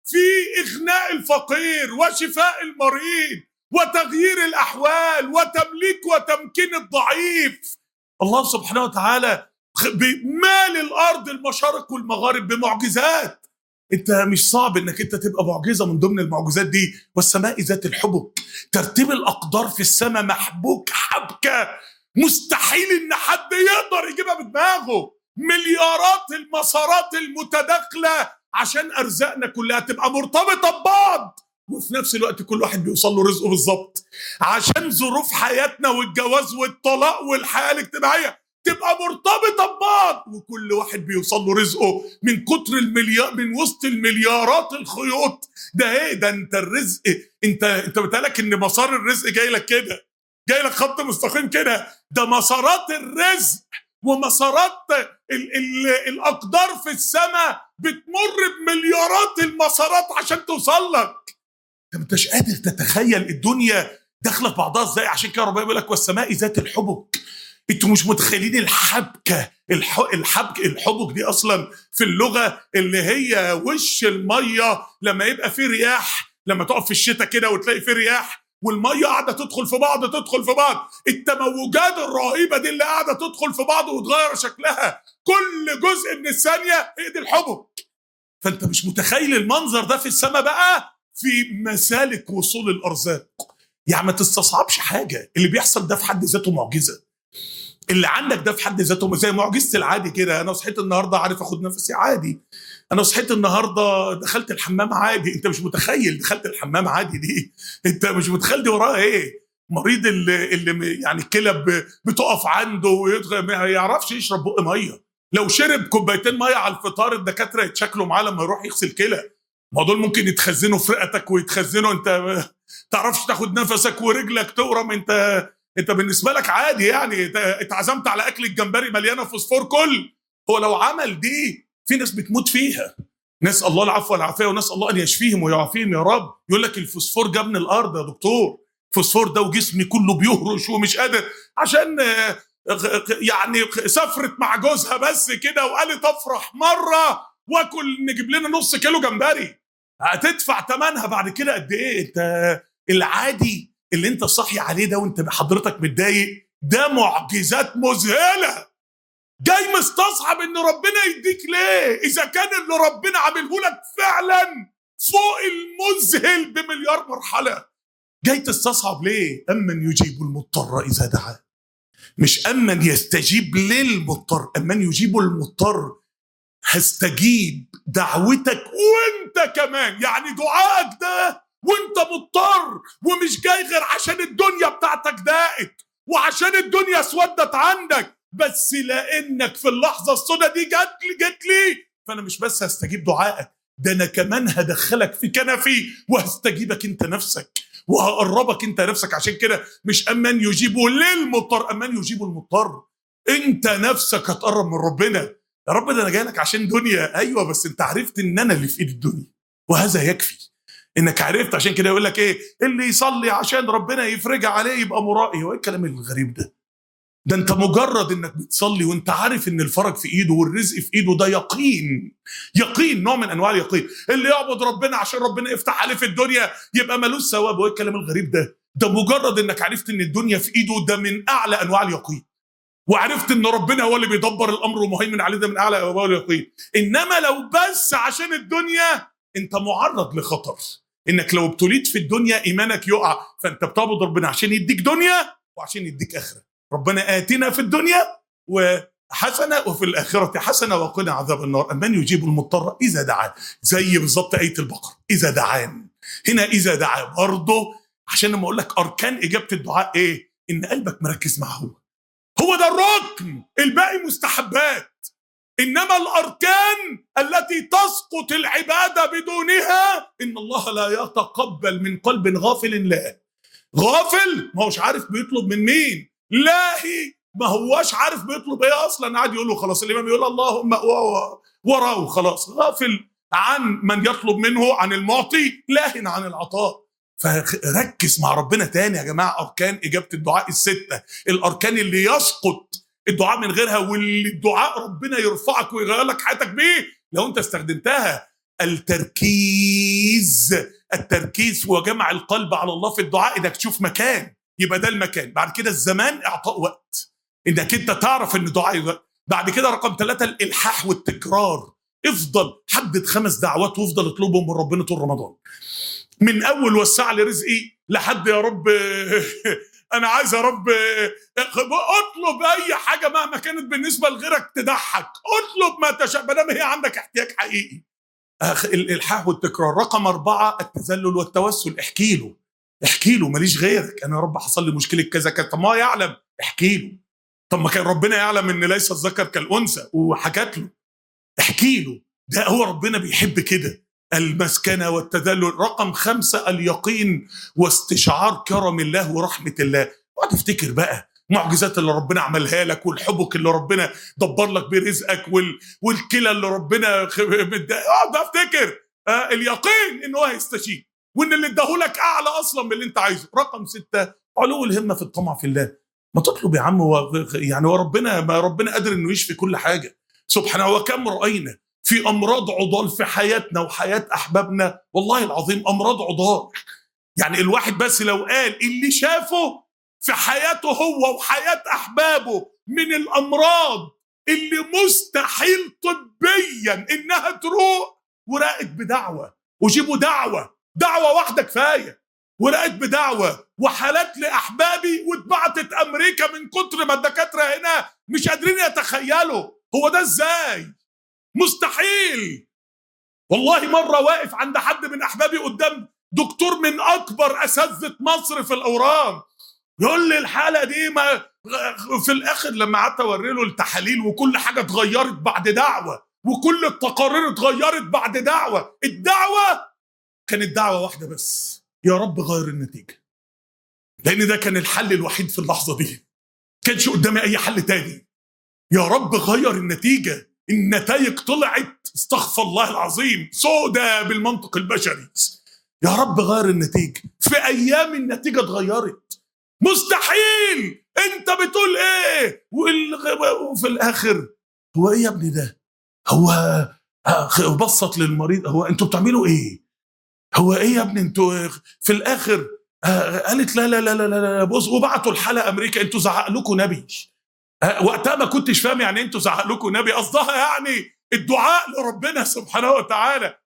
في إغناء الفقير وشفاء المريض وتغيير الأحوال وتمليك وتمكين الضعيف. الله سبحانه وتعالى بمال الأرض المشارق والمغارب بمعجزات. انت مش صعب انك انت تبقى معجزة من ضمن المعجزات دي. والسماء ذات الحبك، ترتيب الأقدار في السماء محبوك حبكة مستحيل ان حد يقدر يجيبها بدماغه. مليارات المسارات المتداخلة عشان أرزاقنا كلها تبقى مرتبطة ببعض، وفي نفس الوقت كل واحد بيوصل له رزقه بالظبط، عشان ظروف حياتنا والجواز والطلاق والحياة الاجتماعية تبقى مرتبطة ببعض، وكل واحد بيوصل له رزقه من كتر المليار، من وسط المليارات الخيوط. ده ايه ده؟ انت الرزق، انت بتقالك ان مسار الرزق جاي لك كده، جاي لك خط مستقيم كده. ده مسارات الرزق ومسارات الأقدار في السماء بتمر بمليارات المسارات عشان توصل لك. انت مش قادر تتخيل الدنيا داخله في بعضها ازاي. عشان كده ربنا بيقول لك والسماء ذات الحبك. انتوا مش متخيلين الحبكه. الحبك دي اصلا في اللغه اللي هي وش الميه لما يبقى فيه رياح، لما تقف في الشتاء كده وتلاقي فيه رياح والميه قاعده تدخل في بعض التموجات الرهيبه دي اللي قاعده تدخل في بعض وتغير شكلها كل جزء من الثانيه، هي دي الحبك. فانت مش متخيل المنظر ده في السماء بقى في مسالك وصول الارزاق. يعني ما تستصعبش حاجه، اللي بيحصل ده في حد ذاته معجزه. اللي عندك ده في حد ذاته زي معجزه العادي كده. انا صحيت النهارده عارف اخد نفسي عادي، انا صحيت النهارده دخلت الحمام عادي. انت مش متخيل دخلت الحمام عادي دي، انت مش متخيل دي وراها ايه. مريض اللي يعني الكلى بتقف عنده ويدخل ما يعرفش يشرب بق ميه، لو شرب كوبايتين ميه على الفطار الدكاتره يتشكلوا معاه لما يروح يغسل كلى. ما دول ممكن يتخزنوا في رئتك ويتخزنوا، انت تعرفش تاخد نفسك ورجلك تورم. انت بالنسبه لك عادي يعني، اتعزمت على اكل الجمبري مليانه فوسفور كل. هو لو عمل دي في ناس بتموت فيها. نسال الله العفو والعافيه ونسال الله ان يشفيهم ويعافيهم يا رب. يقول لك الفوسفور جاب من الارض يا دكتور، الفوسفور ده وجسمي كله بيهرش ومش قادر عشان يعني سافرت مع جوزها بس كده وقالت افرح مره واكل نجيب لنا نص كيلو جمبري. هتدفع ثمنها بعد كده قد ايه؟ انت العادي اللي انت صاحي عليه ده وانت حضرتك متضايق ده معجزات مذهله. جاي مستصعب ان ربنا يديك ليه اذا كان اللي ربنا عامله لك فعلا فوق المذهل بمليار مرحله؟ جاي تستصعب ليه؟ امن يجيب المضطر اذا دعاه، مش امن يستجيب للمضطر، امن يجيب المضطر. هستجيب دعوتك وانت كمان، يعني دعائك ده وانت مضطر ومش جاي غير عشان الدنيا بتاعتك ضاقت وعشان الدنيا اسودت عندك، بس لانك في اللحظه السوداء دي جت لي فانا مش بس هستجيب دعائك، ده انا كمان هدخلك في كنفي وهستجيبك انت نفسك وهقربك انت نفسك. عشان كده مش امان يجيبوا للمضطر، امان يجيبوا المضطر. انت نفسك هتقرب من ربنا. يا رب ده انا جاي لك عشان دنيا، ايوه بس انت عرفت ان انا اللي في ايد الدنيا وهذا يكفي انك عرفت. عشان كده يقول لك ايه؟ اللي يصلي عشان ربنا يفرج عليه يبقى مرائي. هو ايه الكلام الغريب ده؟ ده انت مجرد انك بتصلي وانت عارف ان الفرج في ايده والرزق في ايده، ده يقين نوع من انواع اليقين. اللي يعبد ربنا عشان ربنا يفتح عليه في الدنيا يبقى ملوش ثواب. وايه الكلام الغريب ده؟ ده مجرد انك عرفت ان الدنيا في ايده، ده من اعلى انواع اليقين. وعرفت ان ربنا هو اللي بيدبر الامر ومهيمن عليه، ده من اعلى انواع اليقين. انما لو بس عشان الدنيا انت معرض لخطر، انك لو ابتليت في الدنيا ايمانك يقع. فانت بتعبد ربنا عشان يديك دنيا وعشان يديك اخره. ربنا آتنا في الدنيا وحسنة وفي الآخرة حسنة وقنا عذاب النار. أمن يجيب المضطر إذا دعان، زي بالظبط آية البقرة إذا دعان. هنا إذا دعان برضه عشان لما أقول لك أركان إجابة الدعاء إيه؟ إن قلبك مركز معه، هو ده الركن، الباقي مستحبات. إنما الأركان التي تسقط العبادة بدونها إن الله لا يتقبل من قلب غافل. لا غافل ما هوش عارف بيطلب من مين، لاهي ما هواش عارف بيطلب ايه اصلا، قاعد يقول له خلاص الامام يقول اللهم وراه خلاص. غافل عن من يطلب منه، عن المعطي، لاهن عن العطاء. فركز مع ربنا تاني يا جماعه. اركان اجابه الدعاء السته، الاركان اللي يسقط الدعاء من غيرها، واللي الدعاء ربنا يرفعك ويغير لك حياتك بيه لو انت استخدمتها. التركيز هو جمع القلب على الله في الدعاء، انك تشوف مكان يبقى ده المكان. بعد كده الزمان، اعطاء وقت انك انت تعرف ان دعاء. بعد كده رقم 3 الالحاح والتكرار. افضل حدد 5 دعوات وافضل اطلبهم من ربنا طول رمضان، من اول وسع لي رزقي لحد يا رب انا عايز يا رب اطلب اي حاجه مهما كانت بالنسبه لغيرك تضحك، اطلب ما تشاء ما دام هي عندك احتياج حقيقي. الالحاح والتكرار. رقم 4 التذلل والتوسل. احكي له ماليش غيرك، انا يا رب حصل لي مشكله كذا كذا. طب ما يعلم، احكي له. طب ما كان ربنا يعلم ان ليس الذكر كالانثى وحكت له، احكي له. ده هو ربنا بيحب كده، المسكنه والتذلل. رقم 5 اليقين واستشعار كرم الله ورحمه الله. اقعد افتكر بقى معجزات اللي ربنا عملها لك، والحبك اللي ربنا دبر لك برزقك، والكلى اللي ربنا اقعد افتكر اليقين ان هو هيستجيب، وان اللي اداهولك اعلى اصلا من اللي انت عايزه. رقم 6 علو الهمه في الطمع في الله. ما تطلب يا عم، يعني وربنا ما ربنا قادر انه يشفي كل حاجه سبحانه. وكم راينا في امراض عضال في حياتنا وحياه احبابنا، والله العظيم امراض عضال. يعني الواحد بس لو قال اللي شافه في حياته هو وحياه احبابه من الامراض اللي مستحيل طبيا انها تروق، ورقت بدعوه وجيبوا دعوه واحده كفايه، ورقت بدعوه وحالات لاحبابي واتبعتت امريكا من كتر ما الدكاتره هنا مش قادرين يتخيلوا هو ده ازاي. مستحيل. والله مره واقف عند حد من احبابي قدام دكتور من اكبر اساتذه مصر في الاورام، يقول لي الحاله دي ما في الاخر لما قعدت اوري له التحاليل وكل حاجه اتغيرت بعد دعوه، وكل التقارير اتغيرت بعد دعوه. الدعوه كانت دعوه واحده بس، يا رب غير النتيجه، لان ده كان الحل الوحيد في اللحظه دي، كانش قدامي اي حل تاني. يا رب غير النتيجه. النتائج طلعت استغفر الله العظيم سودة بالمنطق البشري. يا رب غير النتيجه. في ايام النتيجه اتغيرت. مستحيل. انت بتقول ايه وفي الاخر هو ايه يا ابني ده؟ هو بسط للمريض، هو انتوا بتعملوا ايه؟ هو ايه يا ابني انتوا؟ في الاخر قالت لا لا لا لا لا بص، وبعتوا الحلقه امريكا. انتوا زعق لكم نبي. وقتها ما كنتش فاهم يعني انتوا زعق لكم نبي، قصدها يعني الدعاء لربنا سبحانه وتعالى.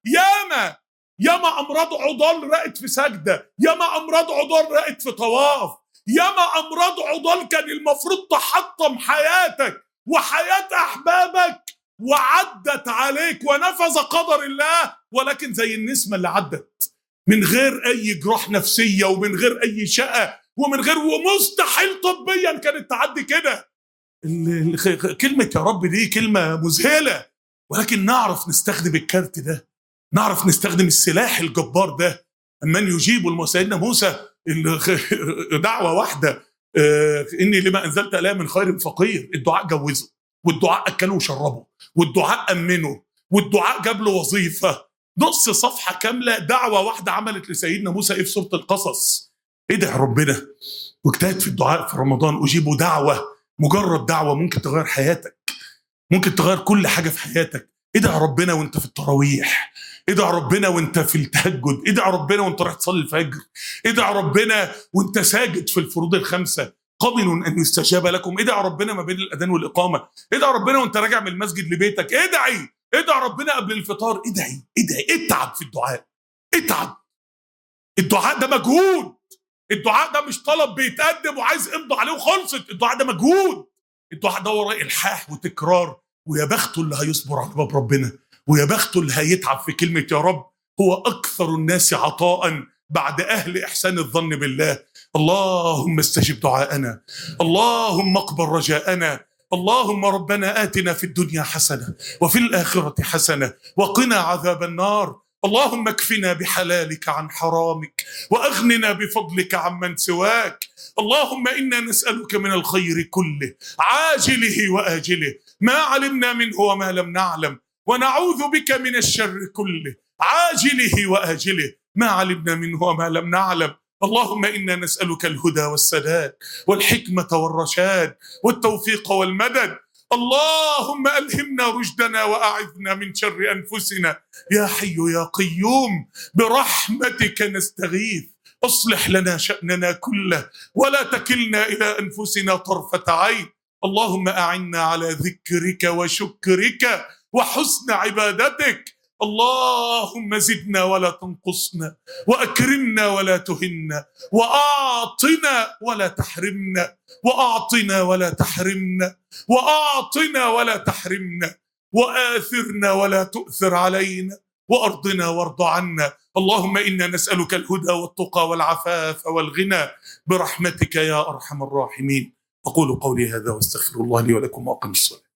ياما امراض عضال رقت في سجده، ياما امراض عضال رقت في طواف، ياما امراض عضال كان المفروض تحطم حياتك وحياه احبابك وعدت عليك ونفذ قدر الله، ولكن زي النسمه اللي عدت من غير اي جراح نفسيه ومن غير اي شقه ومن غير، ومستحيل طبيا كانت تعدي كده. كلمه يا رب دي كلمه مذهله، ولكن نعرف نستخدم الكارت ده، نعرف نستخدم السلاح الجبار ده. من يجيب سيدنا موسى دعوه واحده، اني لما انزلت الا من خير فقير. الدعاء جوزه، والدعاء اكله وشربه، والدعاء امنه، والدعاء جاب له وظيفه. نص صفحه كامله دعوه واحده عملت لسيدنا موسى ايه في سوره القصص. ادعي ربنا واجتهد في الدعاء في رمضان. اجيبوا دعوه، مجرد دعوه ممكن تغير حياتك، ممكن تغير كل حاجه في حياتك. ادعي ربنا وانت في التراويح، ادعي ربنا وانت في التهجد، ادعي ربنا وانت رايح تصلي الفجر، ادعي ربنا وانت ساجد في الفروض الخمسه، قبل ان يستجاب لكم. ادعي ربنا ما بين الاذان والاقامه، ادعي ربنا وانت راجع من المسجد لبيتك، ادعي ربنا قبل الفطار. ادعي اتعب في الدعاء، اتعب. الدعاء ده مجهود، الدعاء ده مش طلب بيتقدم وعايز امضي عليه وخلصت. الدعاء ده مجهود، الدعاء ده وراه الحاح وتكرار. ويا بخته اللي هيصبر على باب ربنا، ويا بخته اللي هيتعب في كلمه يا رب. هو اكثر الناس عطاء بعد اهل احسان الظن بالله. اللهم استجب دعاءنا، اللهم اقبل رجاءنا، اللهم ربنا آتنا في الدنيا حسنه وفي الاخره حسنه وقنا عذاب النار. اللهم اكفنا بحلالك عن حرامك واغننا بفضلك عمن سواك. اللهم انا نسالك من الخير كله عاجله واجله ما علمنا منه وما لم نعلم، ونعوذ بك من الشر كله عاجله واجله ما علمنا منه وما لم نعلم. اللهم انا نسالك الهدى والسداد والحكمه والرشاد والتوفيق والمدد. اللهم ألهمنا رشدنا وأعذنا من شر أنفسنا يا حي يا قيوم برحمتك نستغيث. أصلح لنا شأننا كله ولا تكلنا إلى أنفسنا طرفة عين. اللهم أعنا على ذكرك وشكرك وحسن عبادتك. اللهم زدنا ولا تنقصنا، وأكرمنا ولا تهنا، وأعطنا ولا تحرمنا، وأعطنا ولا تحرمنا، وأعطنا ولا تحرمنا، وآثرنا ولا تؤثر علينا، وأرضنا وارض عنا. اللهم إنا نسألك الهدى والتقى والعفاف والغنى برحمتك يا أرحم الراحمين. أقول قولي هذا واستغفر الله لي ولكم وأقم الصلاة.